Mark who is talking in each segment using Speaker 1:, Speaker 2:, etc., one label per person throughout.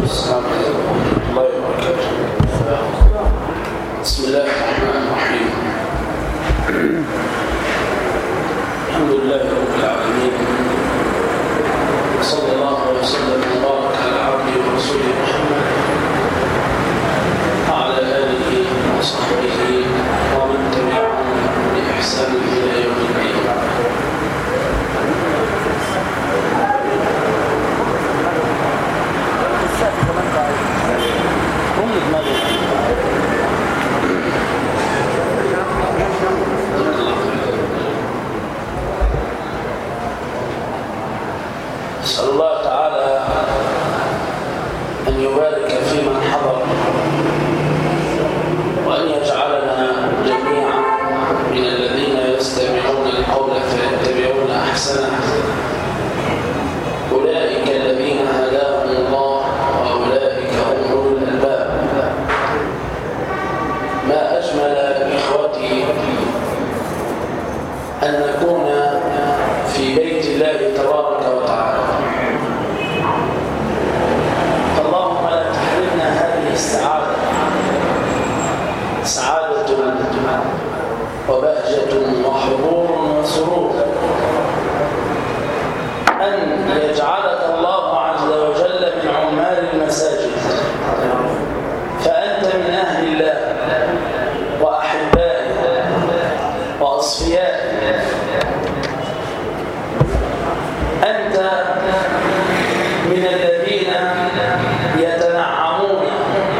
Speaker 1: السلام عليكم ورحمة الله وبركاته. بسم الله الرحمن الرحيم. الحمد لله رب العالمين، صلى الله وسلم وبارك على عبده ورسوله محمد وعلى آله وصحبه ومن تبعهم بإحسان إلى يوم الدين. أسأل الله تعالى أن يبارك في من حضر، وأن يجعلنا جميعا من الذين يستمعون القول فيتبعون أحسنه. أولئك الذين هداهم الله وأولئك هم أولو الألباب. ما أجمل إخوتي أن نكون في بيت الله تبارك وتعالى. اللهم لا تحرمنا هذه السعادة، سعادة وبهجة وحضور وسرور، أن يجعلك الله عز وجل من عمال المساجد، فأنت من أهل الله وأحبائه وأصفيائه. أنت من الذين يتنعمون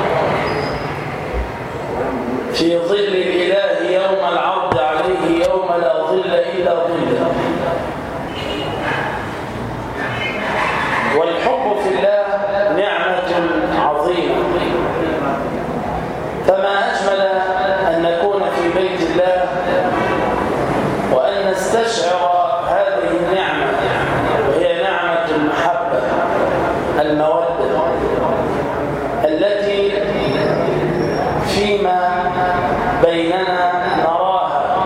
Speaker 1: في ظل الإله يوم العرض عليه، يوم لا ظل إلا ظله. والحب في الله نعمة عظيمة، فما أجمل أن نكون في بيت الله وأن نستشعر هذه النعمة، وهي نعمة المحبة المودة التي فيما بيننا نراها.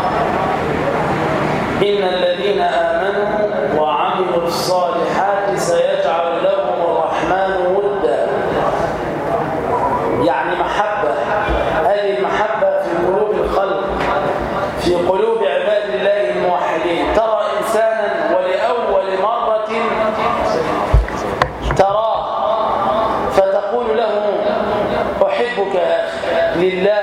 Speaker 1: إن الذين آمنوا وعملوا الصالحات سيجعل لهم الرحمن ودا، يعني محبة. هذه المحبة في قلوب الخلق، في قلوب عباد الله الموحدين. ترى إنسانا ولأول مرة تراه فتقول له أحبك يا أخي لله،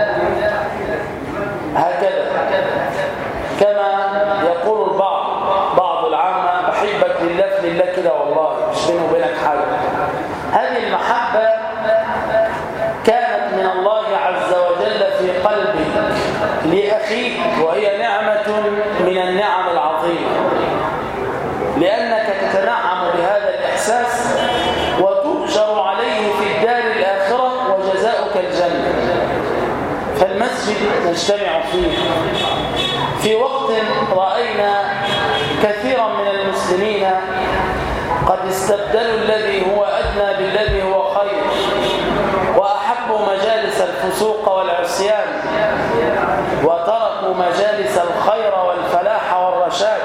Speaker 1: هكذا كما يقول بعض العامة بحبك لله في لله كده، والله مش بينه وبينك حاجة. هذه المحبة كانت من الله عز وجل في قلبك لأخيك، وهي نعمة من النعم العظيمة، لأنك تتنعم بهذا الإحساس وتؤجر عليه في الدار الآخرة، وجزاؤك الجنة. فالمسجد نجتمع فيه في وقت رأينا كثيرا من المسلمين قد استبدلوا الذي هو أدنى بالذي هو خير، وأحبوا مجالس الفسوق والعصيان، وتركوا مجالس الخير والفلاح والرشاد.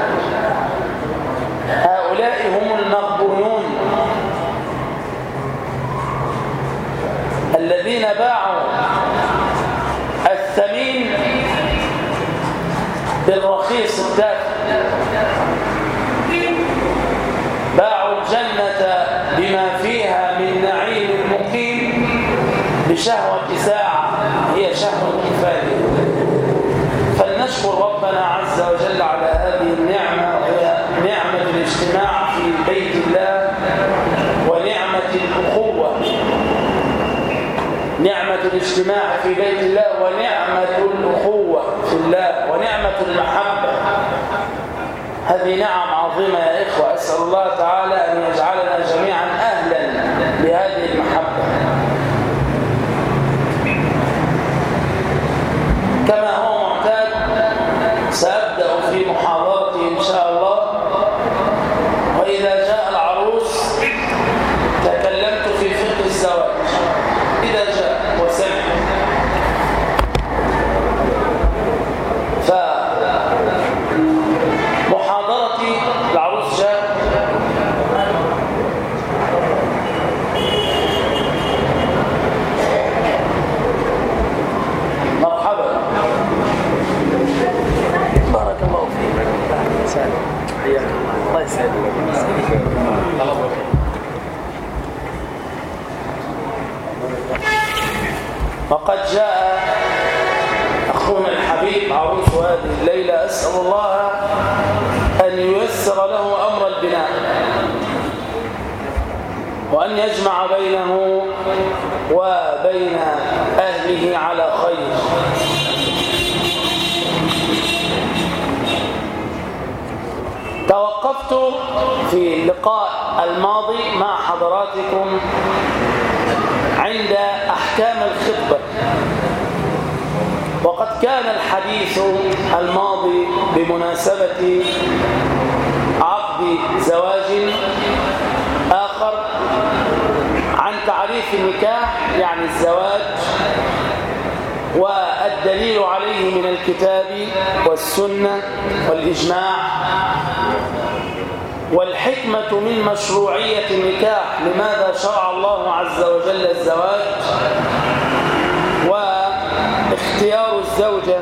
Speaker 1: هؤلاء هم المغبونون الذين باعوا الثمين بالرخيص التافه، باعوا الجنة بما فيها من نعيم مقيم بشهوة ساعة هي شهوة كفاية. فلنشكر ربنا عز وجل على هذه النعمة، وهي نعمة الاجتماع في بيت الله، ونعمة الأخوة. نعمة الاجتماع في بيت الله، ونعمة الأخوة في الله، ونعمة المحبة. هذه نعم عظيمة يا إخوة. أسأل الله تعالى أن يجعلنا جميعا أهلا لهذه المحبة. كما هو معتاد سأبدأ في محاضرتي إن شاء الله، وإذا جاء العروس تكلمت في فقه الزواج. إذا جاء وسمع فمحاضرتي العروس جاء وقد جاء أخونا الحبيب عروس هذه الليلة، أسأل الله أن ييسر له أمر البناء وأن يجمع بينه وبين أهله على خير. توقفت في اللقاء الماضي مع حضراتكم عند أحكام الخطبة، وقد كان الحديث الماضي بمناسبة عقد زواج آخر عن تعريف النكاح، يعني الزواج، والدليل عليه من الكتاب والسنة والإجماع، والحكمة من مشروعية النكاح، لماذا شرع الله عز وجل الزواج، واختيار الزوجة،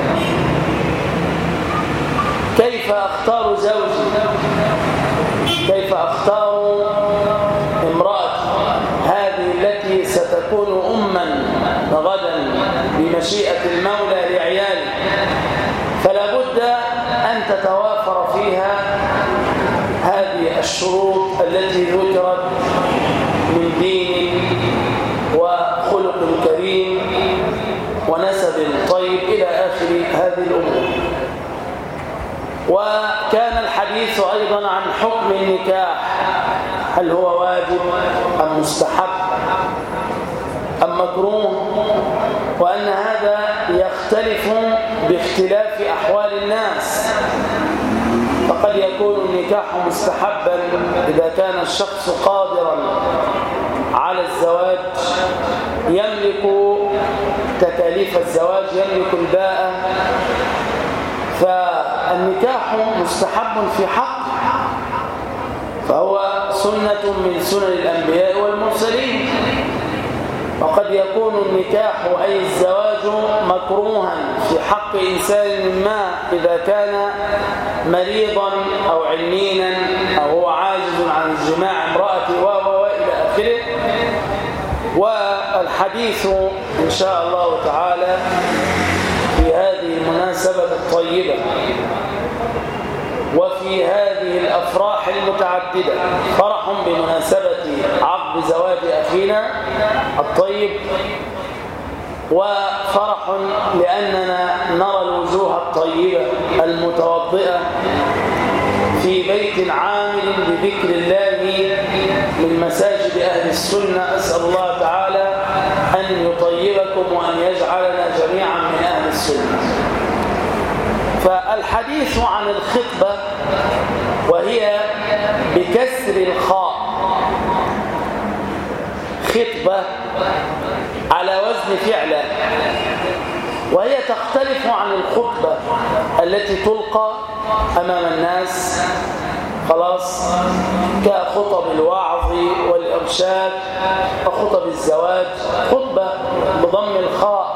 Speaker 1: كيف أختار زوجي، كيف أختار امرأة هذه التي ستكون أما غدا بمشيئة المولى لعيالي، فلا بد أن تتوافر فيها هذه الشروط التي ذكرت من دين وخلق كريم ونسب طيب إلى آخر هذه الأمور. وكان الحديث أيضا عن حكم النكاح، هل هو واجب أم مستحب أم مكروه، وأن هذا يختلف باختلاف أحوال الناس، فقد يكون النكاح مستحبا إذا كان الشخص قادرا على الزواج، يملك تكاليف الزواج، يملك الباءة، فالنكاح مستحب في حق، فهو سنة من سنن الأنبياء والمرسلين. وقد يكون النكاح أي الزواج مكروها في حق إنسان ما إذا كان مريضا أو عنينا أو هو عاجز عن الجماع امرأته وإلى آخره. والحديث إن شاء الله تعالى في هذه المناسبة الطيبة وفي هذه الأفراح المتعددة، فرح بمناسبة عقد زواج أخينا الطيب، وفرح لأننا نرى الوجوه الطيبة المتوضئة في بيت عامل بذكر الله من مساجد أهل السنة. أسأل الله تعالى أن يطيبكم وأن يجعلنا جميعا من أهل السنة. فالحديث عن الخطبة، وهي بكسر الخاء، خطبة على وزن فعلة، وهي تختلف عن الخطبة التي تلقى أمام الناس خلاص، كخطب الوعظ والإرشاد وخطب الزواج. خطبة بضم الخاء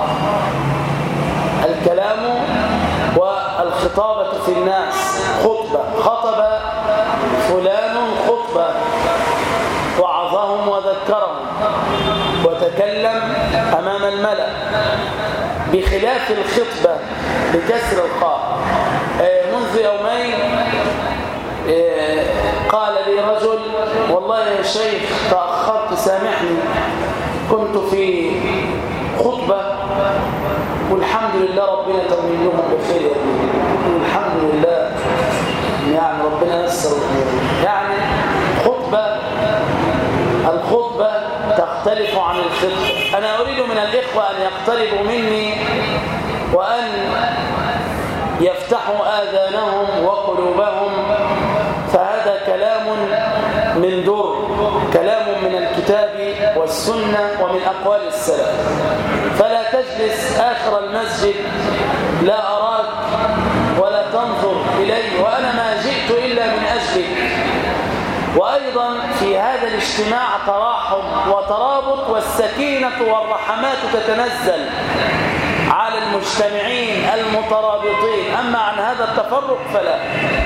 Speaker 1: الكلام والخطابة في الناس، خطبة، خطب فلان خطبة، وعظهم وذكرهم وتكلم أمام الملأ، بخلاف الخطبة بكسر الخاء. منذ يومين قال لي رجل: والله يا شيخ تأخرت سامحني، كنت في خطبة والحمد لله ربنا تمن لهم بخير يا ابني، الحمد لله، يعني ربنا يسر الامور. يعني الخطبة تختلف عن الخطبة. أنا أريد من الإخوة أن يقتربوا مني وأن يفتحوا آذانهم وقلوبهم، فهذا كلام من در، كلام من الكتاب والسنة ومن أقوال السلف. فلا تجلس آخر المسجد لا أراك ولا تنظر إلي، وأنا ما جئت إلا من أجلك. وأيضا في هذا الاجتماع تراحم وترابط، والسكينة والرحمات تتنزل على المجتمعين المترابطين. أما عن هذا التفرق فلا.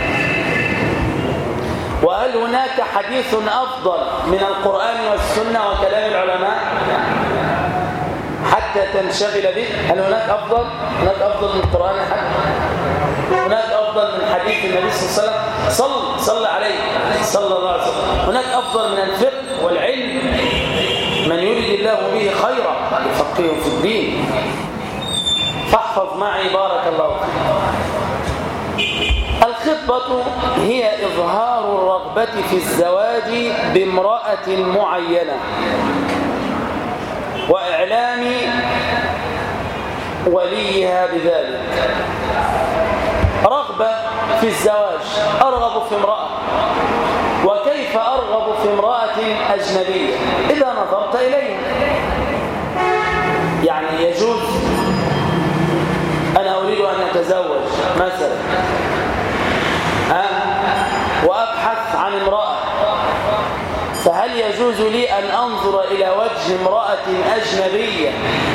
Speaker 1: وهل هناك حديث أفضل من القرآن والسنة وكلام العلماء؟ حتى تنشغل به. هل هناك أفضل؟ هناك أفضل من القرآن هناك أفضل من حديث النبي صلى الله عليه وسلم. صل عليه صلى الله عليه وسلم. هناك أفضل من الفقه والعلم. من يريد الله به خيرا يفقهه في الدين. فاحفظ معي بارك الله فيك. الخطبة هي إظهار الرغبة في الزواج بامرأة معينة وإعلام وليها بذلك. رغبة في الزواج، أرغب في امرأة. وكيف أرغب في امرأة أجنبية؟ إذا نظرت إليها. يعني يجوز أنا أريد أن أتزوج مثلا وأبحث عن امرأة، فهل يجوز لي أن أنظر إلى وجه امرأة أجنبية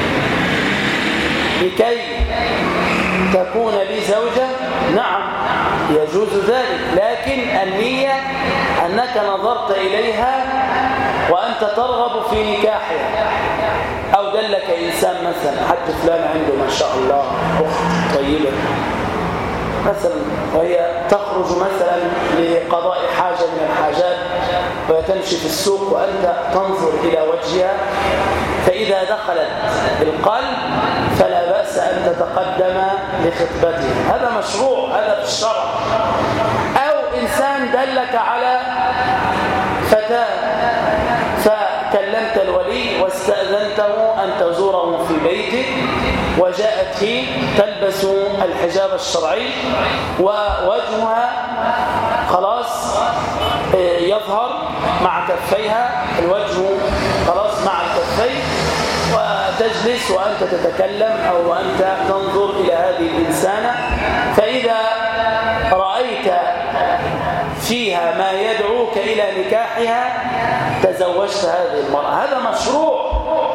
Speaker 1: لكي تكون لي زوجة؟ نعم يجوز ذلك، لكن النية أنك نظرت إليها وأنت ترغب في نكاحها. أو دلك إنسان مثلا، حتى فلان عنده ما شاء الله أخت طيبة مثلا، وهي تخرج مثلا لقضاء حاجة من الحاجات وتمشي في السوق وأنت تنظر إلى وجهها، فإذا دخلت القلب فلا بأس أن تتقدم لخطبتها. هذا مشروع، هذا في الشرع. أو إنسان دلك على فتاة فكلمت الولي واستأذنته أن تزوره في بيتك، وجاءت هي تلبس الحجاب الشرعي ووجهها خلاص يظهر مع كفيها، الوجه خلاص مع الكفين، وتجلس وأنت تتكلم أو أنت تنظر إلى هذه الإنسانة. فإذا رأيت فيها ما يدعوك إلى نكاحها تزوجت هذه المرأة. هذا مشروع،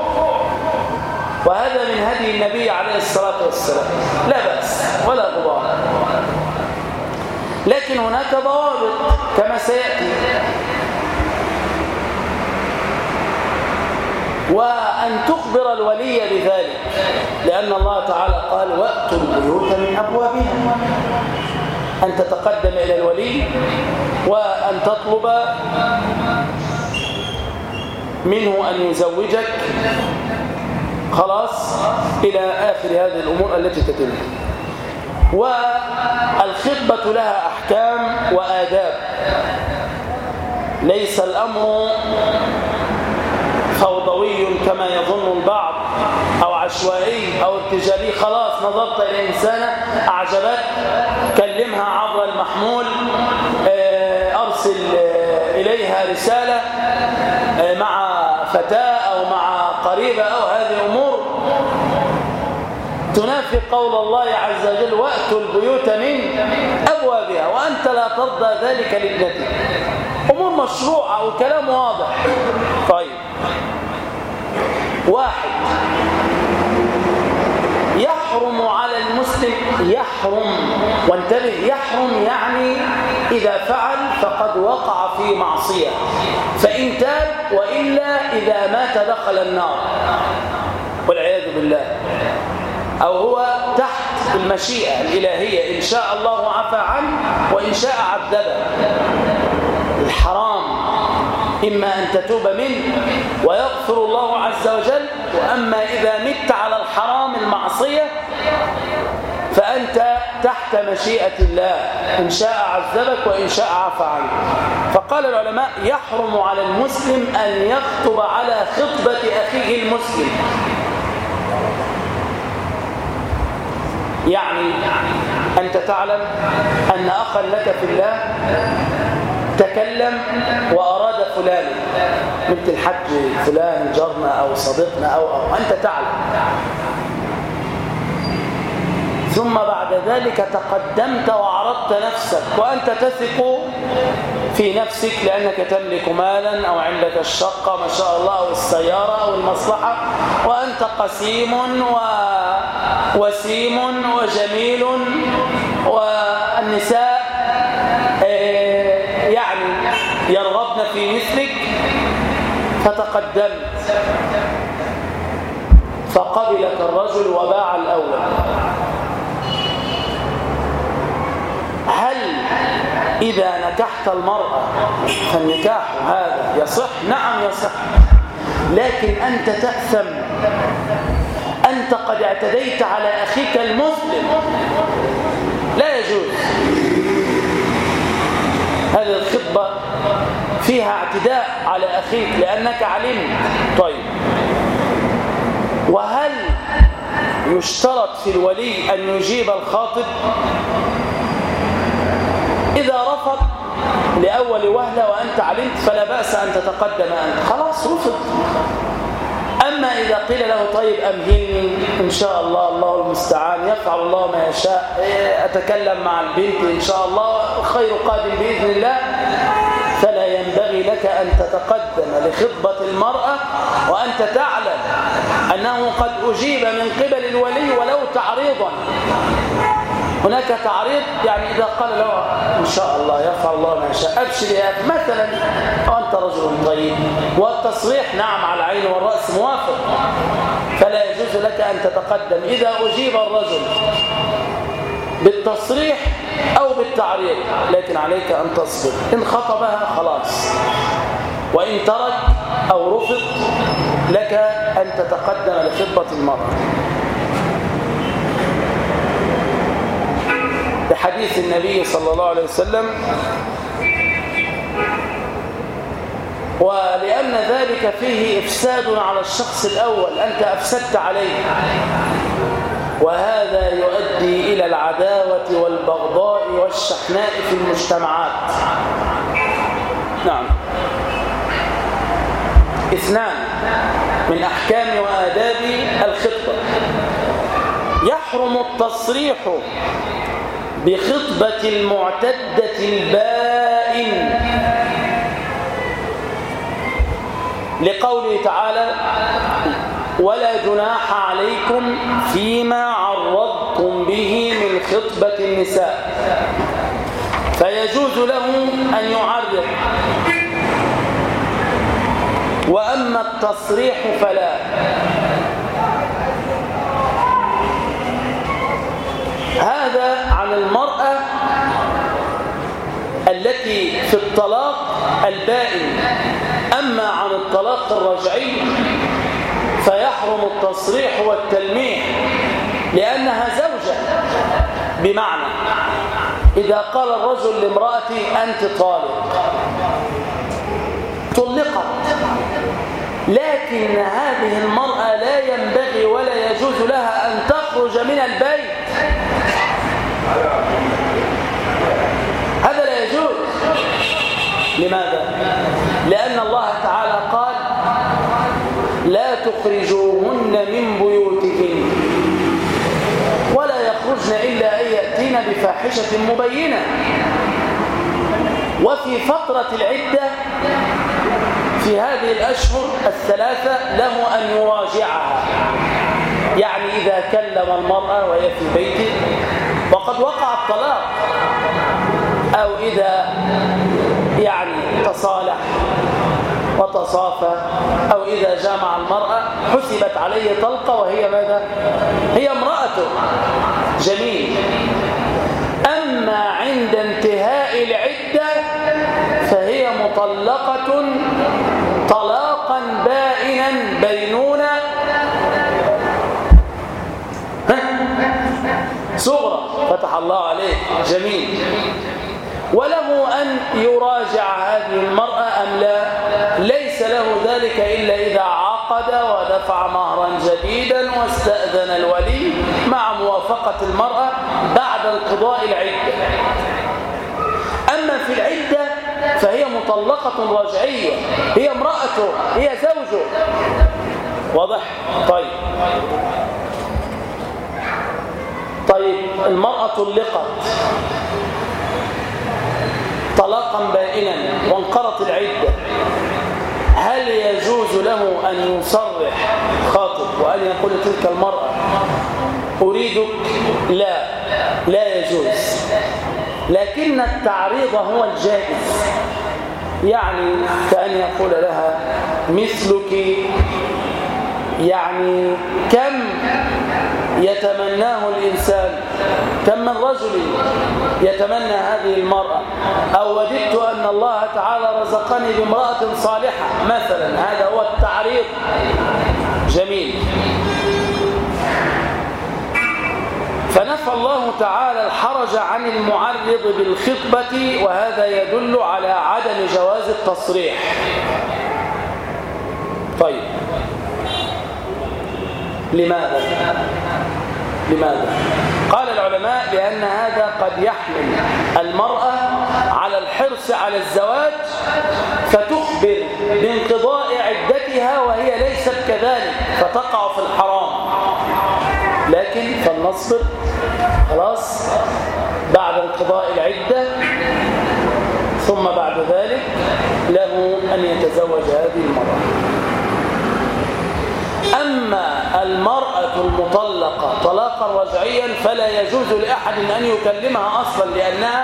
Speaker 1: وهذا من هدي النبي عليه الصلاة والسلام، لا بأس ولا غبار. لكن هناك ضوابط كما سيأتي. وأن تخبر الولي بذلك، لأن الله تعالى قال وأتوا البيوت من أبوابها. أن تتقدم إلى الولي وأن تطلب منه أن يزوجك خلاص إلى آخر هذه الأمور التي تتم. والخطبة لها أحكام وآداب، ليس الأمر فوضوي كما يظن البعض أو عشوائي أو ارتجالي. خلاص نظرت إلى إنسانة أعجبت، كلمها عبر المحمول، أرسل إليها رسالة مع فتاة أو مع قريبة أو هذه أمور تنافي قول الله عز وجل وأتوا البيوت من أبوابها، وأنت لا ترضى ذلك لابنتك. أمور مشروعة وكلام واضح. طيب، واحد، يحرم على المسلم، يحرم، وانتبه، يحرم يعني إذا فعل فقد وقع في معصية، فإن تاب، وإلا إذا مات دخل النار والعياذ بالله، أو هو تحت المشيئة الإلهية، إن شاء الله عفى عنه وإن شاء عذبه. الحرام إما أن تتوب منه ويغفر الله عز وجل، وأما إذا مت على الحرام المعصية فأنت تحت مشيئة الله، إن شاء عذبك وإن شاء عفى عنك. فقال العلماء يحرم على المسلم أن يخطب على خطبة أخيه المسلم. يعني أنت تعلم أن أخا لك في الله تكلم وأراد فلان، مثل الحج فلان جارنا أو صديقنا أو أنت تعلم، ثم بعد ذلك تقدمت وعرضت نفسك وأنت تثق في نفسك لأنك تملك مالا أو عندك الشقة ما شاء الله أو السيارة أو المصلحة، وأنت قسيم ووسيم وجميل، والنساء يعني يرغبن في مثلك، فتقدمت فقبلك الرجل وباع الأول، هل إذا نكحت المرأة فالنكاح هذا يصح؟ نعم يصح، لكن أنت تأثم، أنت قد اعتديت على أخيك المسلم، لا يجوز. هذه الخطبة فيها اعتداء على أخيك لأنك علمت. طيب، وهل يشترط في الولي أن يجيب الخاطب؟ إذا رفض لأول وهلة وأنت علمت فلا بأس أن تتقدم أنت، خلاص رفض. أما إذا قيل له طيب أمهلني إن شاء الله، الله المستعان، يفعل الله ما يشاء، أتكلم مع البنت إن شاء الله، خير قادم بإذن الله، فلا ينبغي لك أن تتقدم لخطبة المرأة وأنت تعلم أنه قد أجيب من قبل الولي ولو تعريضا. هناك تعريض، يعني إذا قال له إن شاء الله يفعل الله ما يشاء، أبشر يا أخي مثلا، وأنت رجل طيب، والتصريح نعم على العين والرأس موافق، فلا يجوز لك أن تتقدم. إذا أجيب الرجل بالتصريح أو بالتعريض، لكن عليك أن تصبر. إن خطبها خلاص، وإن ترك أو رفض لك أن تتقدم لخطبة المرأة. بحديث النبي صلى الله عليه وسلم: ولأن ذلك فيه إفساد على الشخص الأول، أنت أفسدت عليه، وهذا يؤدي إلى العداوة والبغضاء والشحناء في المجتمعات. نعم. 2 من أحكام وآداب الخطبة: يحرم التصريح بخطبة المعتدة البائن، لقوله تعالى: ولا جناح عليكم فيما عرضتم به من خطبة النساء، فيجوز له أن يعرض، وأما التصريح فلا. هذا عن المرأة التي في الطلاق البائن. أما عن الطلاق الرجعي فيحرم التصريح والتلميح، لأنها زوجة. بمعنى إذا قال الرجل لامرأتي أنت طالق، طلقت، لكن هذه المرأة لا ينبغي ولا يجوز لها أن تخرج من البيت، هذا لا يجوز. لماذا؟ لأن الله تعالى قال: لا تخرجوهن من بيوتهن ولا يخرجن إلا أن يأتين بفاحشة مبينة. وفي فترة العدة في هذه الأشهر الثلاثة له أن يراجعها، يعني إذا كلم المرأة وهي في بيته وقد وقع الطلاق، أو إذا يعني تصالح وتصافى، أو إذا جامع المرأة حسبت عليه طلقة وهي ماذا؟ هي امرأته. جميل. أما عند انتهاء العدة فهي مطلقة طلاقا بائنا بينونة صغرى. فتح الله عليه. جميل. وله أن يراجع هذه المرأة أم لا؟ ليس له ذلك إلا إذا عقد ودفع مهرا جديدا واستأذن الولي مع موافقة المرأة بعد انقضاء العدة. أما في العدة فهي مطلقة رجعية، هي امرأته، هي زوجه. واضح؟ طيب المرأة طلقت طلاقا بائنا وانقضت العدة، هل يجوز له أن يصرح خاطب وأن يقول تلك المرأة أريدك؟ لا يجوز، لكن التعريض هو الجائز، يعني كأن يقول لها مثلك يعني كم يتمناه الإنسان، كم من رجل يتمنى هذه المرأة، أو وددت أن الله تعالى رزقني بامرأة صالحة مثلا، هذا هو التعريض. جميل. فنفى الله تعالى الحرج عن المعرض بالخطبة، وهذا يدل على عدم جواز التصريح. طيب، لماذا؟ قال العلماء لأن هذا قد يحمل المرأة على الحرص على الزواج، فتخبر بانقضاء عدتها وهي ليست كذلك، فتقع في الحرام. لكن فلنصبر، خلاص، بعد انقضاء العدة ثم بعد ذلك له أن يتزوج هذه المرأة. أما المرأة المطلقة طلاقا رجعيا فلا يجوز لأحد أن يكلمها أصلا، لأنها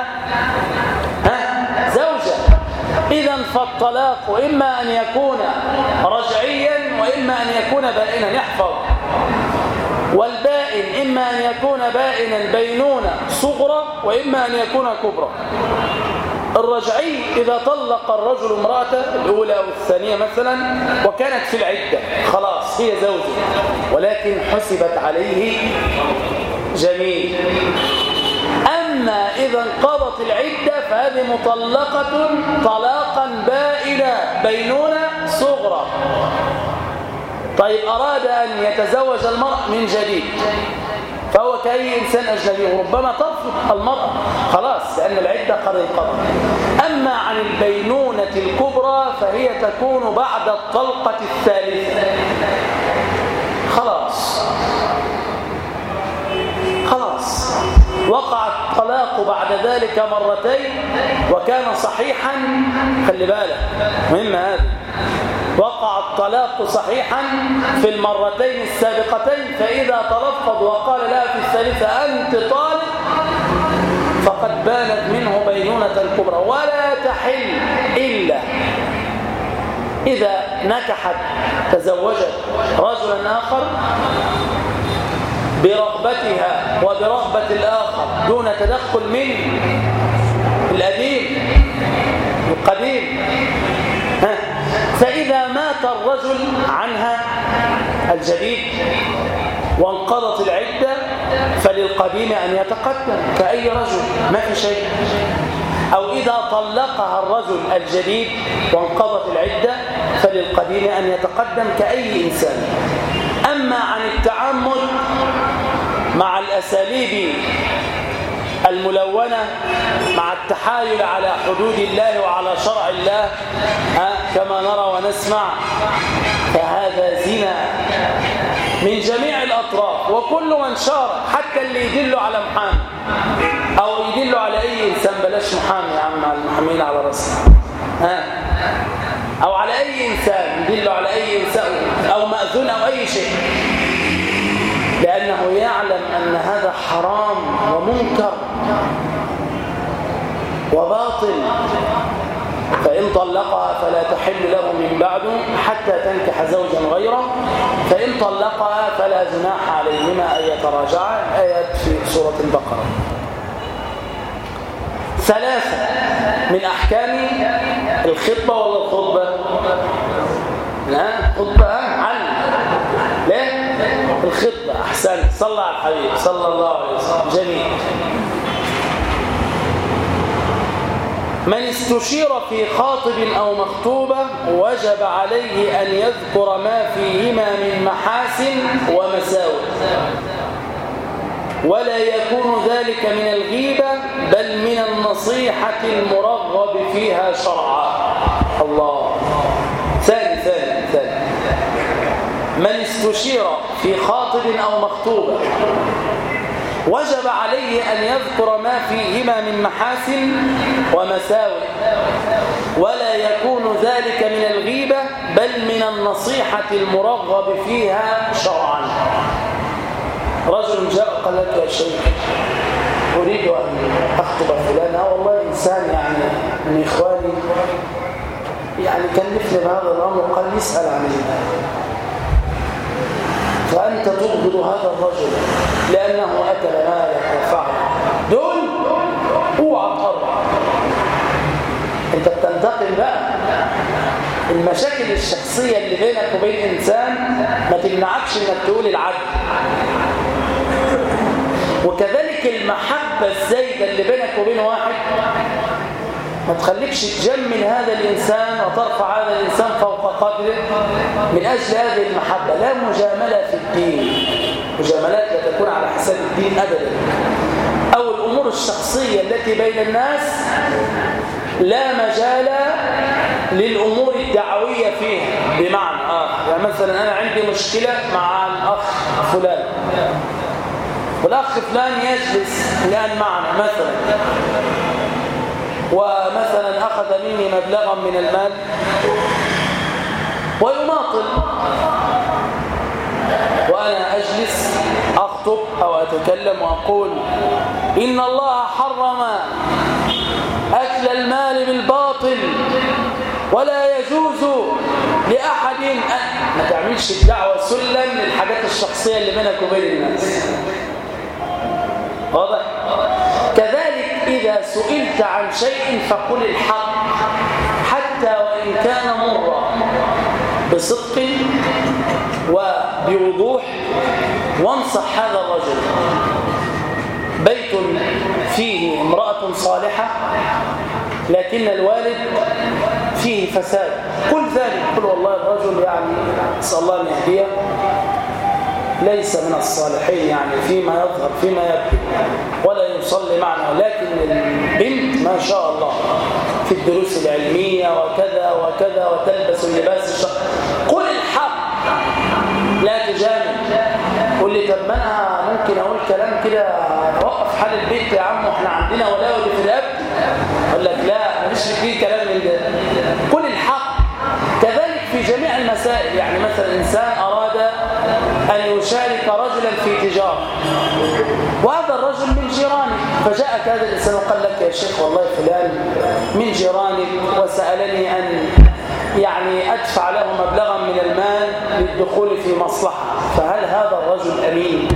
Speaker 1: زوجة. إذن فالطلاق إما أن يكون رجعيا وإما أن يكون بائنا. يحفظ. والبائن إما أن يكون بائنا بينونة صغرى وإما أن يكون كبرى. الرجعي إذا طلق الرجل امرأته الأولى أو الثانية مثلا وكانت في العدة، خلاص هي زوجة، ولكن حسبت عليه. جميل. أما إذا انقضت العدة فهذه مطلقة طلاقا بائنا بينونة صغرى. طيب، أراد أن يتزوج المرأة من جديد، فهو كأي إنسان أجنبي، وربما ترفض المرأة خلاص لأن العدة قد انقضت. أما عن البينونة الكبرى فهي تكون بعد الطلقة الثالثة. خلاص وقع الطلاق بعد ذلك مرتين وكان صحيحا. خلي بالك، مهم هذا. وقع الطلاق صحيحا في المرتين السابقتين، فإذا تلفظ وقال لها في الثالثة أنت طالق فقد بانت منه بينونة كبرى، ولا تحل إلا إذا نكحت تزوجت رجلا آخر برغبتها وبرغبة الآخر دون تدخل من القديم. فإذا مات الرجل عنها الجديد وانقضت العدة فللقديم أن يتقدم كأي رجل، ما في شيء. أو إذا طلقها الرجل الجديد وانقضت العدة فللقديم أن يتقدم كأي إنسان. أما عن التعمد مع الأساليب الملونة، مع التحايل على حدود الله وعلى شرع الله كما نرى ونسمع، فهذا زنا من جميع الأطراف. وكل من شارك، حتى اللي يدل على محامي أو يدل على أي إنسان، بلاش محامي يا عم، على المحامين على رأسنا، أو على أي إنسان يدل على أي إنسان أو مأذون أو أي شيء، لأنه يعلم أن هذا حرام ومنكر وباطل. فإن طلقها فلا تحل له من بعده حتى تنكح زوجا غيره، فإن طلقها فلا جناح عليهما أن يتراجعا. آيات في سورة البقرة. 3 من أحكام الخطبة ولا الخطبة؟ لا، خطبة علم. ليه؟ الخطبة أحسن. صلى على الحبيب صلى الله عليه وسلم. جميل. من استشير في خاطب أو مخطوبة وجب عليه أن يذكر ما فيهما من محاسن ومساوئ، ولا يكون ذلك من الغيبة بل من النصيحة المرغب فيها شرعا. الله. ثاني من استشير في خاطب أو مخطوبة وجب عليه أن يذكر ما فيهما من محاسن ومساوئ، ولا يكون ذلك من الغيبة بل من النصيحة المرغب فيها شرعا. رجل جاء قال لك يا شيخ أريد أن أخطب فلانا، والله إنسان يعني من إخواني يعني كلفني بهذا الأمر، قال يسأل عن أنت تبغض هذا الرجل لأنه أكل مالك وفعل دول اوعى تقرب. أنت بتنتقم بقى. المشاكل الشخصية اللي بينك وبين إنسان ما تمنعكش إنك تقول العدل. وكذلك المحبة الزايدة اللي بينك وبين واحد ما تخليكش تجمل هذا الإنسان وترفع هذا الإنسان فوق قدره من أجل هذه المحبة. لا مجاملة في الدين، مجاملات لا تكون على حساب الدين أبدا. أو الأمور الشخصية التي بين الناس لا مجال للأمور الدعوية فيها. بمعنى يعني مثلا أنا عندي مشكلة مع الأخ فلان، والأخ فلان يجلس الآن معنا مثلا، ومثلا أخذ مني مبلغا من المال ويماطل، وأنا أجلس أخطب أو أتكلم وأقول إن الله حرم أكل المال بالباطل ولا يجوز لأحد أن ما تعملش الدعوة سلم للحاجات الشخصية اللي بينك وبين الناس. واضح؟ كذلك إذا سئلت عن شيء فقل الحق حتى وإن كان مرا، بصدق وبوضوح، وانصح هذا الرجل. بيت فيه امرأة صالحة لكن الوالد فيه فساد، قل ذلك، قل والله الرجل يعني نسأل الله أن يهديه ليس من الصالحين، يعني فيما يظهر فيما يبدو ولا يصلي معنا، لكن البنت ما شاء الله في الدروس العلمية وكذا وكذا وتلبس اللباس الشرعي. قل الحق لا تجامل. قل لي طب ما أنا ممكن أقول كلام كده وقف حال البيت يا عم واحنا عندنا ولاوي في الأبد. أقول لك لا مش فيه كلام من ده. قل الحق. كذلك في جميع المسائل، يعني مثلا إنسان أراد أن يشارك رجلا في تجارة وهذا الرجل من جيرانك، فجاءك هذا الإنسان وقال لك يا شيخ والله فلان من جيرانك وسألني أن يعني أدفع له مبلغا من المال للدخول في مصلحة، فهل هذا الرجل أمين؟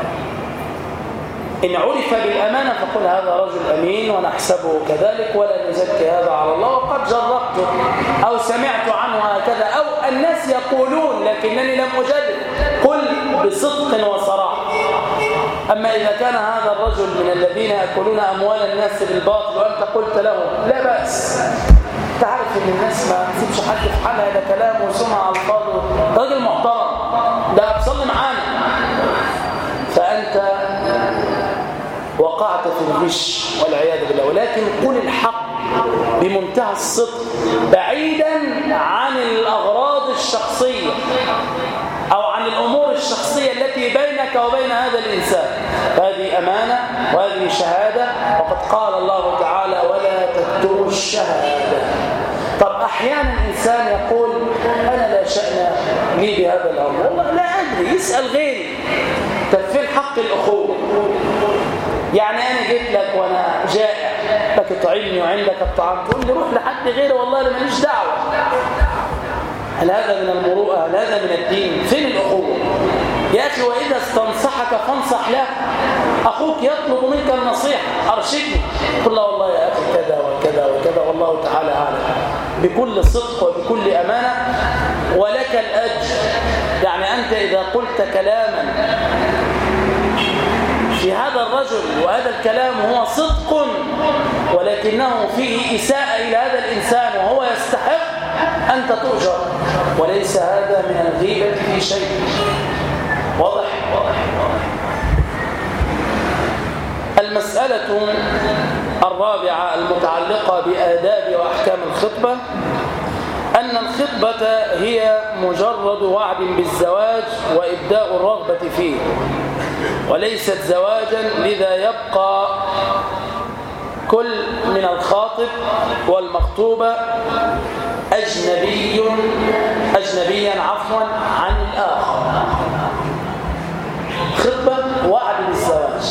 Speaker 1: إن عرف بالأمانة فقل هذا رجل أمين ونحسبه كذلك ولا نزكي هذا على الله وقد جربته أو سمعت عنه هكذا أو الناس يقولون لكنني لم أجرب. قل بصدق وصراحة. أما إذا كان هذا الرجل من الذين يأكلون أموال الناس بالباطل وأنت قلت له لا بأس، تعرف إن الناس ما تسيبش حد في حالها، ده كلام وسمع ألفاظه، راجل محترم ده بصلي معانا، فأنت وقعت في الغش والعياذ بالله. ولكن قل الحق بمنتهى الصدق بعيدا عن الأغراض الشخصية أو عن الأمور الشخصية التي بينك وبين هذا الإنسان. هذه أمانة وهذه شهادة، وقد قال الله تعالى ولا تكتموا الشهادة. طب أحيانا الإنسان يقول أنا لا شأن لي بهذا الأمر، والله لا أدري، يسأل غيري. طب فين حق الأخوة؟ يعني أنا جيت لك وأنا جائع لك تطعمني وعندك الطعام، تقول لي روح لحد غيره والله أنا ماليش دعوة. هل هذا من المروءة؟ هل هذا من الدين؟ فين الأخوة؟ يا أخي وإذا استنصحك فانصح له. أخوك يطلب منك النصيحة، أرشدني، قل له والله يا أخي كذا وكذا وكذا والله تعالى أعلم، بكل صدق وبكل أمانة ولك الأجر. يعني أنت إذا قلت كلاما في هذا الرجل وهذا الكلام هو صدق ولكنه فيه إساءة إلى هذا الإنسان وهو يستحق، أنت تؤجر، وليس هذا من الغيبة في شيء. واضح؟ المسألة الرابعة المتعلقة بآداب وأحكام الخطبة، أن الخطبة هي مجرد وعد بالزواج وإبداء الرغبة فيه، وليست زواجا، لذا يبقى كل من الخاطب والمخطوبة أجنبيا عن الآخر. خطبة وعد بالزواج،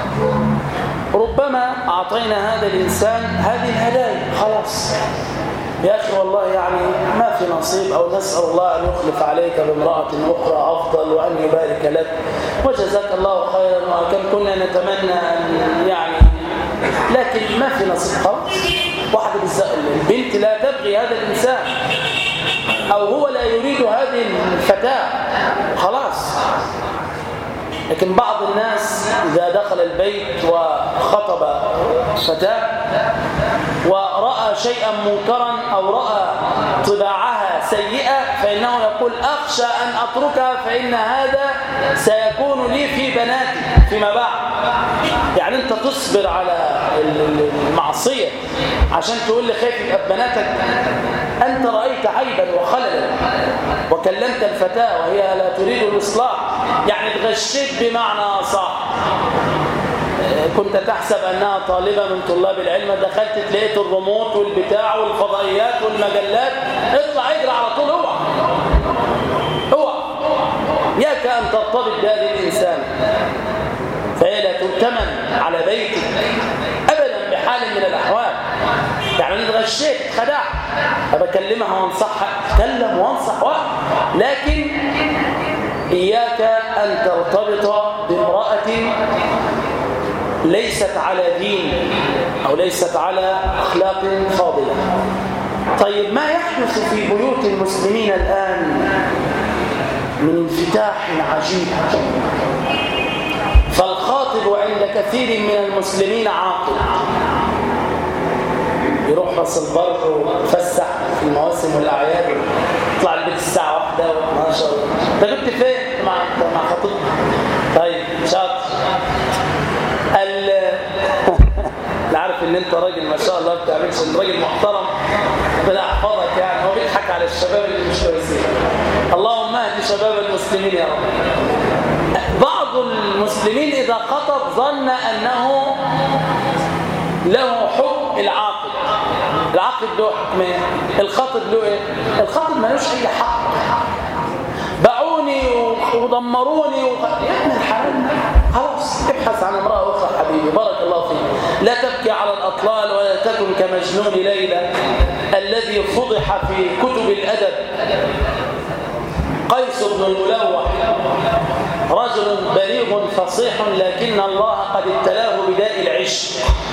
Speaker 1: ربما أعطينا هذا الإنسان هذه الهدايا خلاص، يا أخي والله يعني ما في نصيب، أو نسأل الله أن يخلف عليك بامرأة أخرى أفضل وأن يبارك لك وجزاك الله خيرا، وكم كنا نتمنى أن يعني، لكن ما في نصيب خلاص. واحدة البنت لا تبغي هذا الإنسان، أو هو لا يريد هذه الفتاة خلاص. لكن بعض الناس إذا دخل البيت وخطب فتاة ورأى شيئا منكرا أو رأى طباعها سيئة فإنه يقول أخشى أن أتركها فإن هذا سيكون لي في بناتي فيما بعد. يعني أنت تصبر على المعصية عشان تقول لي خايف يبقى بناتك؟ أنت رأيت عيبا وخللا وكلمت الفتاة وهي لا تريد الإصلاح، يعني تغشيت بمعنى صح. كنت تحسب أنها طالبة من طلاب العلم، دخلت لقيت الريموت والبتاع والفضائيات والمجلات، اطلع اجري على طول. اوعى ياك أن ترتبط بهذه الإنسان، فهي لا تؤتمن على بيتك أبدا بحال من الأحوال. يعني أنا اتغشيت اتخدعت، أبكلمها وانصحها، اتكلم وانصح لكن إياك أن ترتبط بامرأة ليست على دين أو ليست على أخلاق فاضلة. طيب ما يحدث في بيوت المسلمين الآن من انفتاح عجيب، فالخاطب عند كثير من المسلمين عاقل، يروح راس البر ويفسح في المواسم والأعياد، يطلع البيت الساعة 1 و 12. انت جبت فين مع خطيبك؟ طيب شاطر. انا عارف ان انت راجل ما شاء الله بتعملش، راجل محترم، ربنا يحفظك. يعني هو بيضحك على الشباب اللي مش كويسين. اللهم اهد شباب المسلمين يا رب. بعض المسلمين اذا خطب ظن انه له حكم العاقل. العاقل له حكمين، الخاطب له ايه؟ الخاطب ملوش اي حق. باعوني ودمروني يا ابن الحلال خلاص ابحث عن امرأة أخرى حبيبي، بارك الله فيك. لا تبكي على الأطلال ولا تكن كمجنون ليلى الذي فضح في كتب الأدب. قيس بن الملوح رجل بليغ فصيح، لكن الله قد ابتلاه بداء العشق،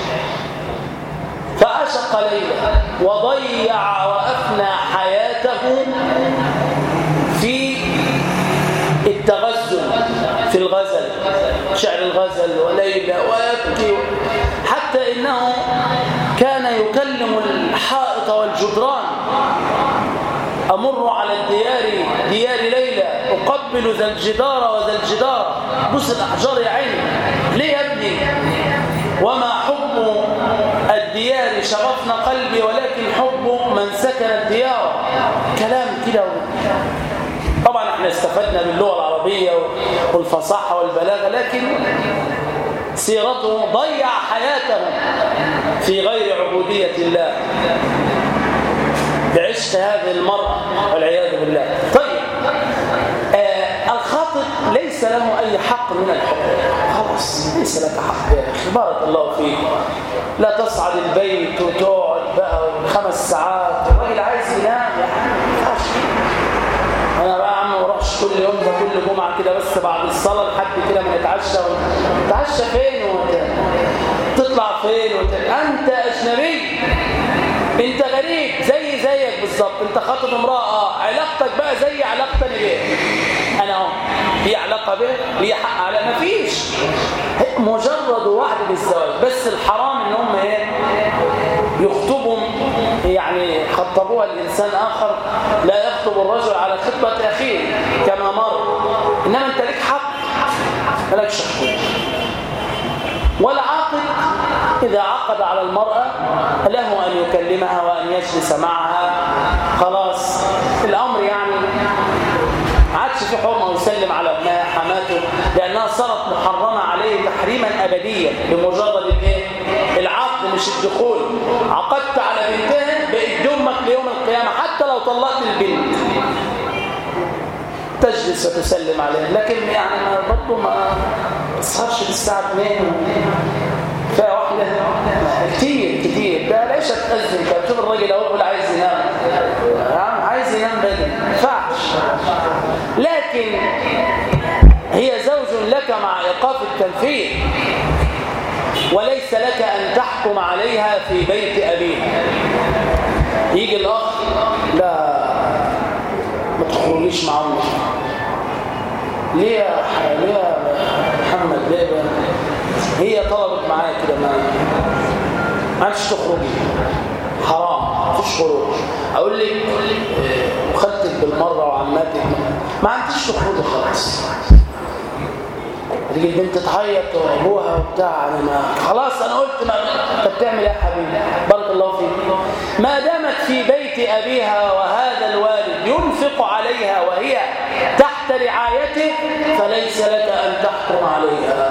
Speaker 1: فعشق ليلى وضيع وأفنى حياته في التغزل في الغزل، شعر الغزل وليلى ويبكي، حتى إنه كان يكلم الحائط والجدران. أمر على ديار ليلى أقبل ذا الجدار وذا الجدار، بص الأحجار يا عيني. ليه يا ابني؟ وما حب الديار شغفنا قلبي ولكن حب من سكن الديار. كلام كده. طبعا احنا استفدنا باللغة العربية والفصاحة والبلاغة، لكن سيرته ضيع حياته في غير عبودية الله بعشق هذه المرأة والعياذ بالله. طيب الخاطب ليس له أي حق من الحقوق، خلاص ليس لك حق يا أخي، بارك الله فيك. لا تصعد البيت وتقعد بقى 5 ساعات، الراجل عايز ينام يعني. أنا بقى عم وروحش كل يوم ده كل جمعة كده بس بعد الصلاة لحد كده ما نتعشى. نتعشى فين تطلع فين أنت أجنبي، أنت غريب زيك بالظبط. أنت خاطب امرأة، علاقتك بقى زي علاقتني بيه أنا اهو، ليه علاقة بيه، ليه حق على ما فيش، مجرد وعد بالزواج. بس الحرام إن هم يخطبهم، يعني خطبوها الإنسان آخر. لا يخطب الرجل على خطبة أخيه كما مر، إنما أنت لك حق ملكش حق. والعاقل إذا عقد على المرأة له أن يكلمها وأن يجلس معها، خلاص الأمر يعني عادش في حرمة ويسلم على ابنها حماته، لأنها صارت محرمة عليه تحريما أبديا بمجرد العقد مش الدخول. عقدت على بنتها بقت دمك ليوم القيامة، حتى لو طلقت البنت تجلس وتسلم عليها. لكن يعني برضه ما تسهرش للساعة 2 فيها واحدة كتير ده العشاء تأذن. كانت شوف الراجل اهو يقول عايز ينام، عايز ينام بدري ما ينفعش. لكن هي زوج لك مع ايقاف التنفيذ، وليس لك ان تحكم عليها في بيت ابيها. يجي الاخ لا ما تخرجيش معاهم. ليه يا محمد؟ ليه بقى؟ هي طلبت معايا كده، ما عادش تخرجي، حرام مفيش خروج. اقول لك وخدتك بالمره وعماتك ما عادش تخرجي خلاص. تيجي البنت تعيط وابوها وبتاع، انا ما خلاص انا قلت ما انت بتعمل ايه يا حبيبي؟ بارك الله فيك. ما دامت في بيت ابيها وهذا الوالد ينفق عليها وهي تحت رعايته فليس لك ان تحكم عليها.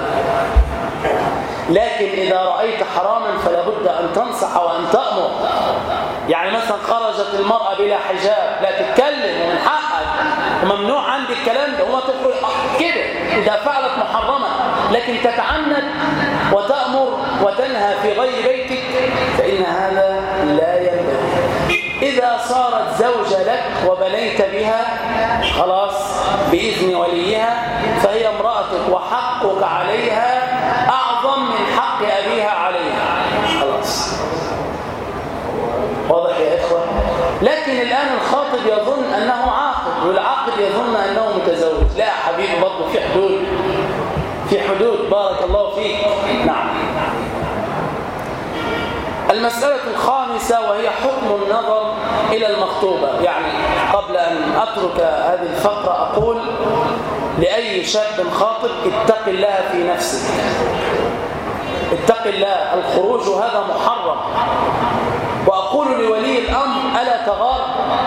Speaker 1: لكن إذا رأيت حراما فلا بد أن تنصح وأن تأمر. يعني مثلا خرجت المرأة بلا حجاب، لا تتكلم ومن حقك وممنوع عندك الكلام ده وما تخرج كده إذا فعلت محرمة، لكن تتعنت وتأمر وتنهى في غير بيتك فإن هذا لا ينبغي. إذا صارت زوجة لك وبنيت بها خلاص بإذن وليها فهي امرأتك وحقك عليها أعظم من حق أبيها عليها. خلاص واضح يا إخوة؟ لكن الآن الخاطب يظن أنه عاقد والعاقد يظن أنه متزوج. لا حبيبي، برضه في حدود. بارك الله فيك. نعم. المسألة الخامسة وهي حكم النظر إلى المخطوبة. يعني قبل أن أترك هذه الفقرة أقول لأي شاب خاطب اتق الله في نفسك، اتق الله. الخروج هذا محرم. وأقول لولي الأمر ألا تغار،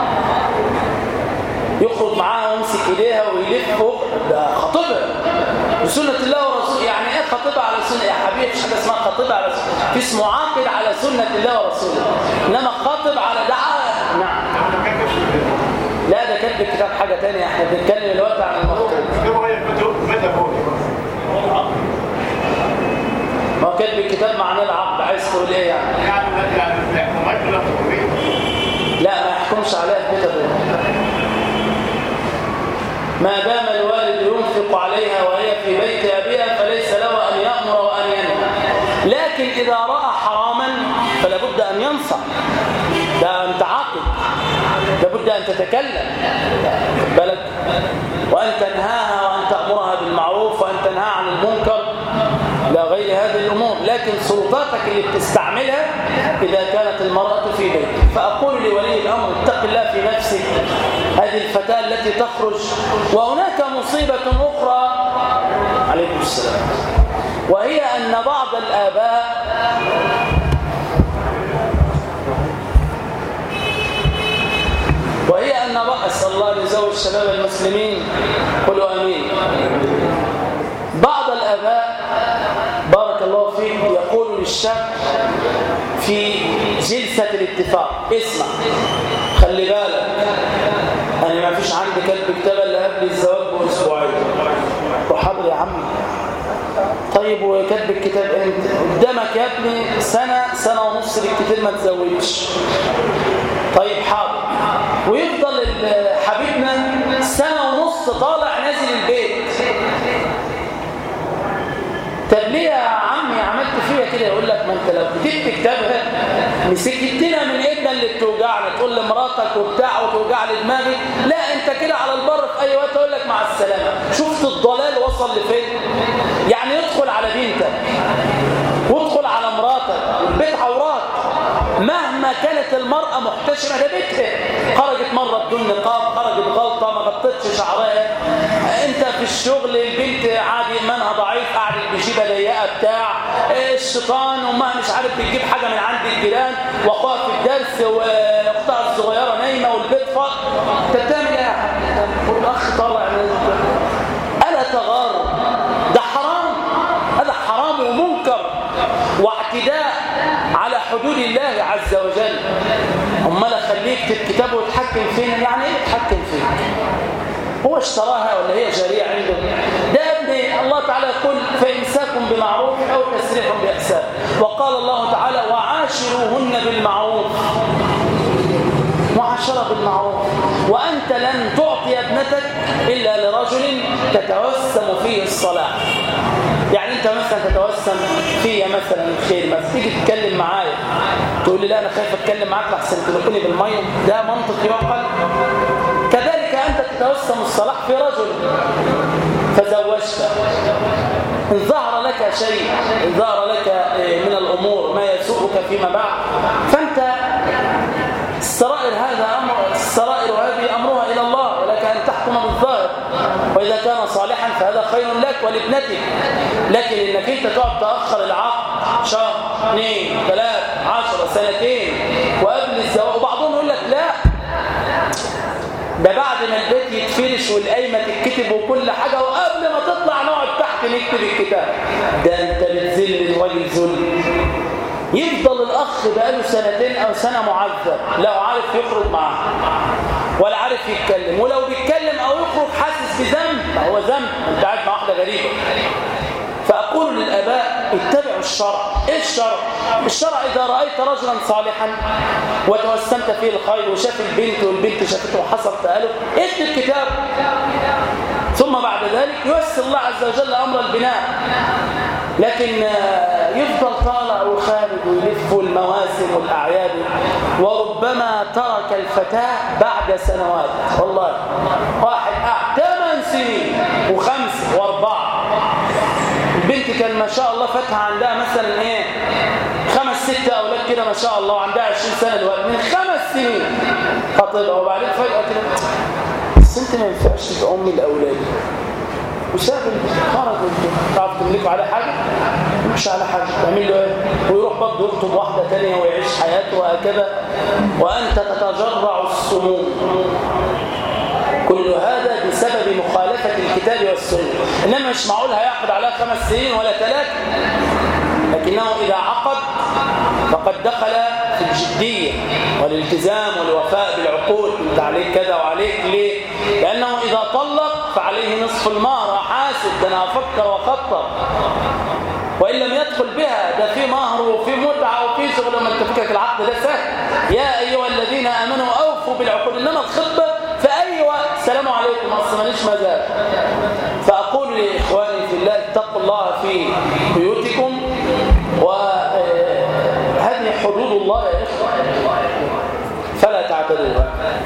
Speaker 1: يخرج معاها ويمسك إيديها ويلف ده خطيبها بسنة الله ورسوله. يعني إيه خطيبها على سنة يا حبيبي؟ مش حاجة اسمها خطيبها على سنة، في اسمه عاقد على سنة الله ورسوله، إنما خاطب على دعاء. نعم. لا ده كتب الكتاب حاجة تانية، احنا بنتكلم دلوقتي عن المخطوب. ما هو كتب الكتاب معناه العقد. عايز تقول ايه يعني؟ لا ما يحكمش عليها في كتابه. ما دام الوالد ينفق عليها وهي في بيت أبيها فليس له أن يأمر وأن ينهى. لكن إذا رأى حراما فلا بد أن ينصح. ده أن تعاقد، لابد أن تتكلم بلد، وأن تنهاها وأن تأمرها بالمعروف وأن تنهى عن المنكر لا غير هذه الأمور. لكن سلطاتك اللي بتستعملها إذا كانت المرأة في بيتك. فأقول لولي الأمر اتق الله في نفسك. هذه الفتاة التي تخرج. وهناك مصيبة أخرى عليكم السلام، وهي أن بعض الآباء أسأل الله أن يزوج شباب المسلمين، قولوا آمين. بعض الآباء بارك الله فيك يقول للشاب في جلسة الاتفاق اسمع خلي بالك أنا ما فيش عندي كتب كتاب إلا قبل الزواج بأسبوعين. وحاضر يا عمي. طيب وكتب الكتاب امتى؟ قدامك يا ابني سنة ونص بالكتير ما تزوجش. طيب حاضر. ويفضل حبيبنا سنة ونص طالع نازل البيت. طب ليه يا عمي عملت فيها كده؟ يقول لك ما انت لو كتبت كتابها مسكتنا من ايدنا اللي بتوجعنا، تقول لمراتك وبتاع وتوجع لي دماغي. لا انت كده على البر في اي وقت اقول لك مع السلامه. شفت الضلال وصل لفين؟ يعني يدخل على بنتك ويدخل على مراتك، البيت عورات. مهما كانت المرأة محتشمة ده بيتها. خرجت مرة بدون نقاب، خرجت غلطة ما غطتش شعرها، انت في الشغل البنت عادي ايمانها ضعيف، قاعدة بجيبة ضيقة بتاع الشيطان، وما مش عارف بتجيب حاجة من عند الجيران، واخوها في الدرس واختها الصغيرة نايمة والبيت فاضي. انت بتعمل ايه يا حبيبي؟ والاخ طالع ألا تغار؟ ده حرام، هذا حرام ومنكر واعتداء على حدود الله عز وجل. امال اخليك تكتب وتحكم فينا؟ يعني ايه تحكم فيك؟ هو اشتراها ولا هي جاريه عنده؟ ده ابن الله تعالى يقول فامساكم بمعروف او تسريح باحسان. وقال الله تعالى وعاشروهن بالمعروف. معاشرة بالمعروف. وأنت لن تعطي ابنتك إلا لرجل تتوسم فيه الصلاح. يعني أنت مثلا تتوسم فيه مثلا الخير، مثلا تيجي تتكلم معايا تقول لي لا أنا خايف أتكلم معاك لحسن تلقني بالمية، ده منطق يعقل؟ كذلك أنت تتوسم الصلاح في رجل فزوجته، إن ظهر لك شيء، إن ظهر لك من الأمور ما يسوءك فيما بعد، فأنت السرائر هذه أمرها إلى الله، ولك أن تحكم بالظاهر، وإذا كان صالحا فهذا خير لك ولابنتك. لكن إنك أنت تقعد تأخر العقد شهر 2 3 10 سنتين وقبل الزواج، وبعضهم يقول لك لا ده بعد ما البيت يتفرش والقايمه تتكتب وكل حاجه وقبل ما تطلع نقعد تحت نكتب الكتاب. ده انت بتذل الراجل ذل. يفضل الاخ بقاله 2 أو سنة معذب، لا عارف يخرج معاه ولا عارف يتكلم، ولو بيتكلم او يخرج حاسس بذنب، ما هو ذنب انت قاعد مع واحده غريبه. فأقول للآباء اتبعوا الشرع. إيه الشرع؟ الشرع إذا رأيت رجلا صالحا وتوسمت فيه الخير وشاف البنت والبنت شافته وحصل تألف، اكتب كتاب، ثم بعد ذلك ييسر الله عز وجل أمر البناء. لكن يفضل طالع وخارج ويلف المواسم والأعياد، وربما ترك الفتاة بعد سنوات. والله واحد قعد 8 سنين و5 و4، البنت كان ما شاء الله فاتحة عندها مثلا 5 6 أولاد كده ما شاء الله، وعندها 20 سنة دلوقتي من 5 سنين خطيبها، وبعدين فجأة كده بس انت ما ينفعش تبقى أمي الأولاد، وساب خرج. تعرف تملكوا على حاجة؟ مش على حاجة، تعمل له ايه؟ ويروح برضه يخطب واحدة تانية ويعيش حياته وهكذا، وأنت تتجرع السموم. كل هذا بسبب مخالفة الكتاب والسنة. إنما مش معقول هيعقد عليها 5 سنين ولا 3، لكنه إذا عقد فقد دخل في الجدية والالتزام والوفاء بالعقود. انت عليك كذا وعليك ليه؟ لأنه إذا طلق فعليه نصف المهر. حاسب ده أنا أفكر وأخطر، وإن لم يدخل بها ده في مهر وفي متعة وفي شغل. لما انت فكرك العقد ده سهل، يا أيها الذين آمنوا أوفوا بالعقود. إنما الخطبة في أي وقت السلام عليكم أصلا ماليش مزاج. فأقول لإخواني في الله اتقوا الله في بيوتكم، وهذه حدود الله يا إخوة فلا تعتدوا.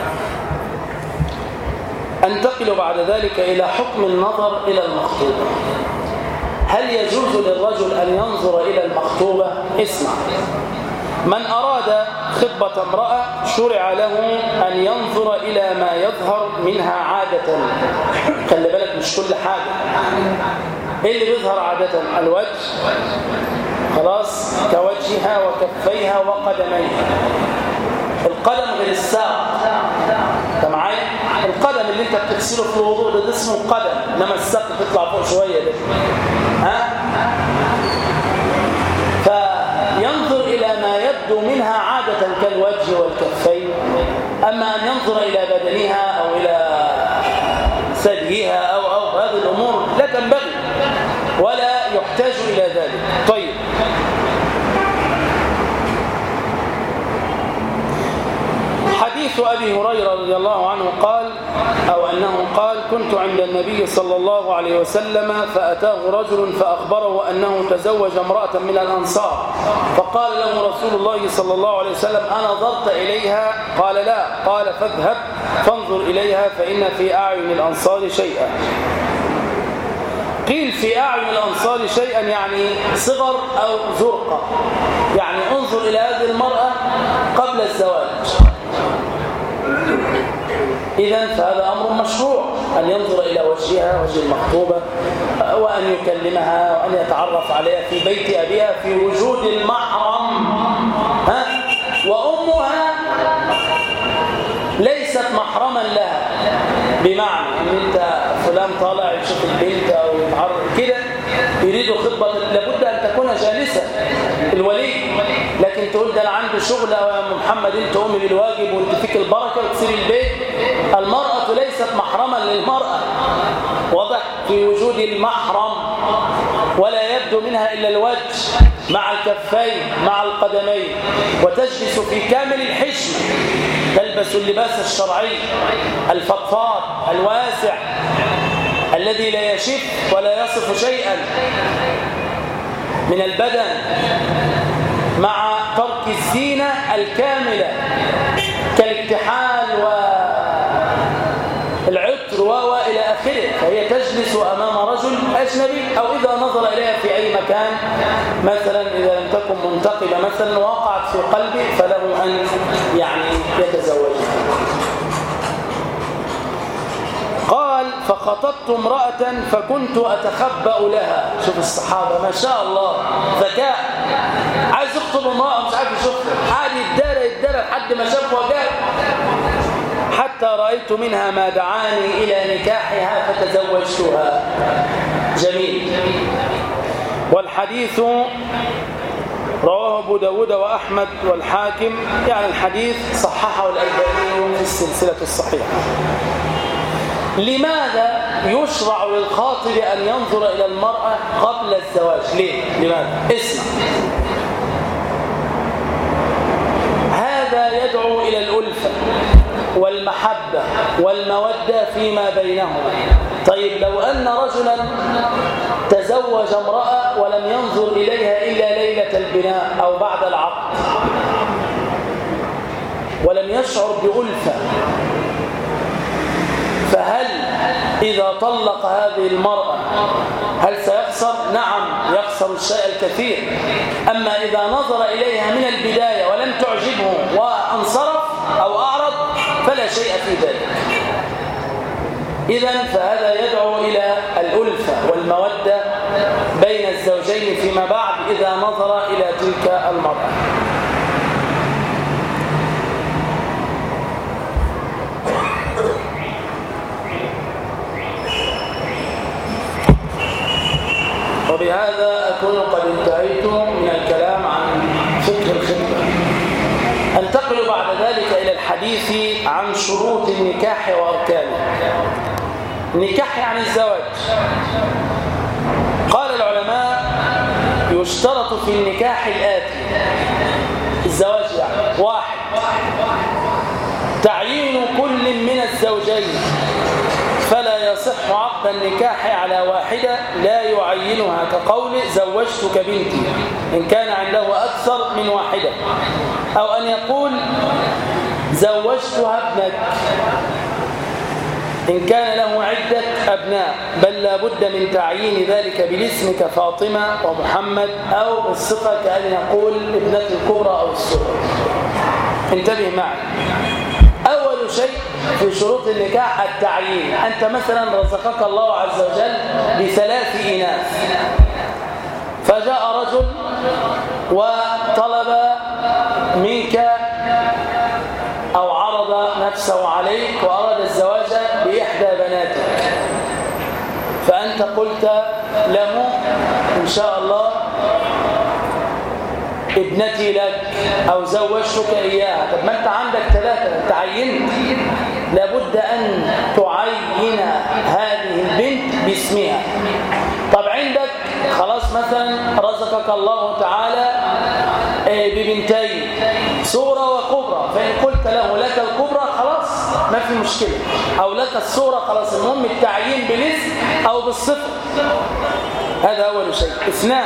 Speaker 1: أنتقل بعد ذلك إلى حكم النظر إلى المخطوبة. هل يجوز للرجل أن ينظر إلى المخطوبة؟ اسمع، من أراد خطبة امرأة شرع له أن ينظر إلى ما يظهر منها عادة. خلي بالك مش كل حاجة. إيه اللي بيظهر عادة؟ الوجه، خلاص، كوجهها وكفيها وقدميها. القدم غير الساق. انت معايا؟ القدم اللي انت بتغسله في الوضوء ده اسمه قدم، انما الساق بتطلع فوق شويه ده. فينظر الى ما يبدو منها عاده كالوجه والكفين. اما ان ينظر الى بدنها او الى ثديها او هذه الامور لا تنبغي ولا يحتاج الى ذلك. طيب، حديث أبي هريرة رضي الله عنه قال أو أنه قال: كنت عند النبي صلى الله عليه وسلم فأتاه رجل فأخبره أنه تزوج امرأة من الأنصار، فقال له رسول الله صلى الله عليه وسلم: أنظرت إليها؟ قال: لا. قال: فاذهب فانظر إليها فإن في أعين الأنصار شيئا. قيل في أعين الأنصار شيئا يعني صغر أو زرقة، يعني انظر إلى هذه المرأة قبل الزواج. إذن فهذا أمر مشروع، أن ينظر إلى وجهها، وجه المخطوبة، وأن يكلمها وأن يتعرف عليها في بيت أبيها في وجود المحرم. وأمها ليست محرما لها، بمعنى أن أنت فلان طالع يشوف البنت أو يتعرف كده يريد خطبة، لابد أن تكون جالسة الولي. لكن تقول ده أنا عندي شغل أو يا محمد أنت قومي بالواجب وأنت فيك البركة وتسيب البيت. المرأة ليست محرما للمرأة، واضح؟ في وجود المحرم ولا يبدو منها إلا الوجه مع الكفين مع القدمين، وتجلس في كامل الحشم، تلبس اللباس الشرعي الفضفاض الواسع الذي لا يشف ولا يصف شيئا من البدن، مع ترك الزينة الكاملة كالاكتحال والعطر وإلى آخره، فهي تجلس أمام رجل أجنبي، أو إذا نظر إليها في أي مكان، مثلا إذا لم تكن منتقبة مثلا وقعت في قلبه فله أن يتزوجها. قال فخطبت امرأة فكنت أتخبأ لها. شوف الصحابة ما شاء الله ذكاء، عايز يخطب امرأة مش عارف يشوفها، قاعد يتدارى لحد ما شاف وجاء، حتى رأيت منها ما دعاني إلى نكاحها فتزوجتها. جميل. والحديث رواه أبو داود وأحمد والحاكم، يعني الحديث صححه الألباني في السلسلة الصحيحة. لماذا يشرع للخاطب أن ينظر إلى المرأة قبل الزواج؟ ليه؟ لماذا؟ اسمع، هذا يدعو إلى الألفة والمحبة والمودة فيما بينهما. طيب لو أن رجلا تزوج امرأة ولم ينظر إليها إلا ليلة البناء أو بعد العقد ولم يشعر بألفة، فهل إذا طلق هذه المرأة هل سيخسر؟ نعم يخسر الشيء الكثير. أما إذا نظر إليها من البداية ولم تعجبه وانصرف أو أعرض فلا شيء في ذلك. إذن فهذا يدعو إلى الألفة والمودة بين الزوجين فيما بعد إذا نظر إلى تلك المرأة. وبهذا أكون قد انتهيت من الكلام عن فقه الخطبة. أنتقل بعد ذلك إلى الحديث عن شروط النكاح وأركانه. النكاح يعني الزواج. قال العلماء يشترط في النكاح الآتي، الزواج يعني: 1. تعيين كل من الزوجين، فلا يصح عقد النكاح على واحدة لا يعينها، كقول زوجتك بنتي إن كان عنده أكثر من واحدة، أو أن يقول زوجتها ابنك إن كان له عدة أبناء، بل لا بد من تعيين ذلك بالاسم كفاطمة ومحمد، أو الصفة كأن يقول ابنة الكبرى أو الصغرى. انتبه معي. أول شيء في شروط النكاح التعيين. أنت مثلا رزقك الله عز وجل ب3 إناث، فجاء رجل وطلب منك أو عرض نفسه عليك وأراد الزواج بإحدى بناتك، فأنت قلت له إن شاء الله ابنتي لك أو زوجتك إياها. طب ما أنت عندك 3 تعينت، لابد أن تعين هذه البنت باسمها. طب عندك خلاص مثلا رزقك الله تعالى ببنتين صغرى وكبرى، فإن قلت له لك الكبرى خلاص ما في مشكلة، أو لك الصغرى خلاص، المهم التعيين بالاسم أو بالصفة. هذا أول شيء. 2.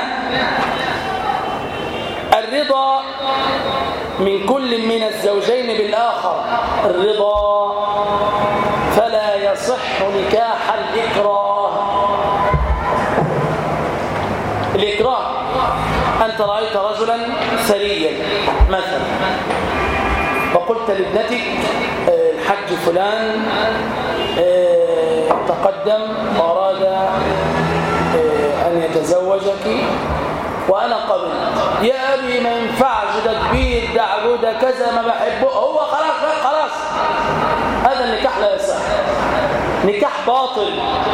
Speaker 1: الرضا من كل من الزوجين بالآخر، الرضا، فلا يصح نكاح الإكراه. الإكراه: أنت رأيت رجلا ثريا مثلا وقلت لابنتك الحج فلان تقدم وأراد أن يتزوجك وأنا قبل. يا أبي ما ينفعش، ده كبير، ده عجوز، ده كذا، ما بحبه، هو خلاص. هذا النكاح لا يصح، نكاح باطل،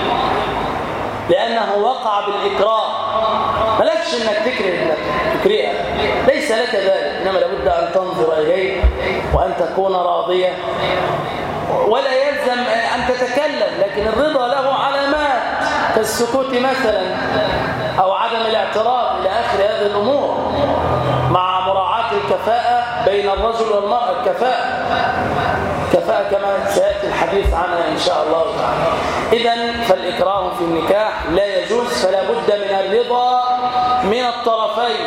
Speaker 1: لأنه وقع بالإكراه. ملكش أنك تكرهها، ليس لك ذلك، إنما لابد أن تنظر إليه وأن تكون راضية، ولا يلزم أن تتكلم، لكن الرضا له علامات كالسكوت مثلا أو عدم الاعتراض إلى آخر هذه الأمور، مع مراعاة الكفاءة بين الرجل والمرأة. كفاءة كما سيأتي الحديث عنها إن شاء الله تعالى. إذن فالإكراه في النكاح لا يجوز، فلا بد من الرضا من الطرفين.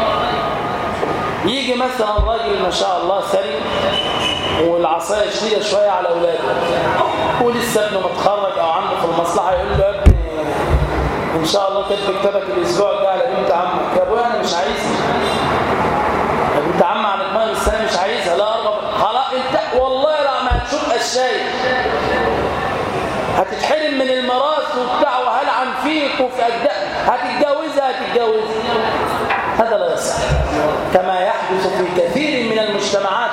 Speaker 1: يجي مثلا راجل ما شاء الله ثري والعصايه شديده شويه على اولاده، ولسه ابنه متخرج او عنده في المصلحه، يقول له يا ابني ان شاء الله كاتب كتابك الاسبوع ده على بنت عمك. يا ابويا انا مش عايزها. يا بنت عم على دماغي بس انا مش عايزها، لا ارغب. خلاص انت والله لا ما هتشوف الشيء، هتتحرم من الميراث وبتاع وهلعن فيك وفي اجداد، هتتجوزها. هذا لا يصح، كما يحدث في كثير من المجتمعات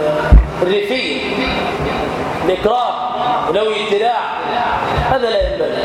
Speaker 1: الريفية. الإكراه ولو ابتداع هذا لا ينبغي.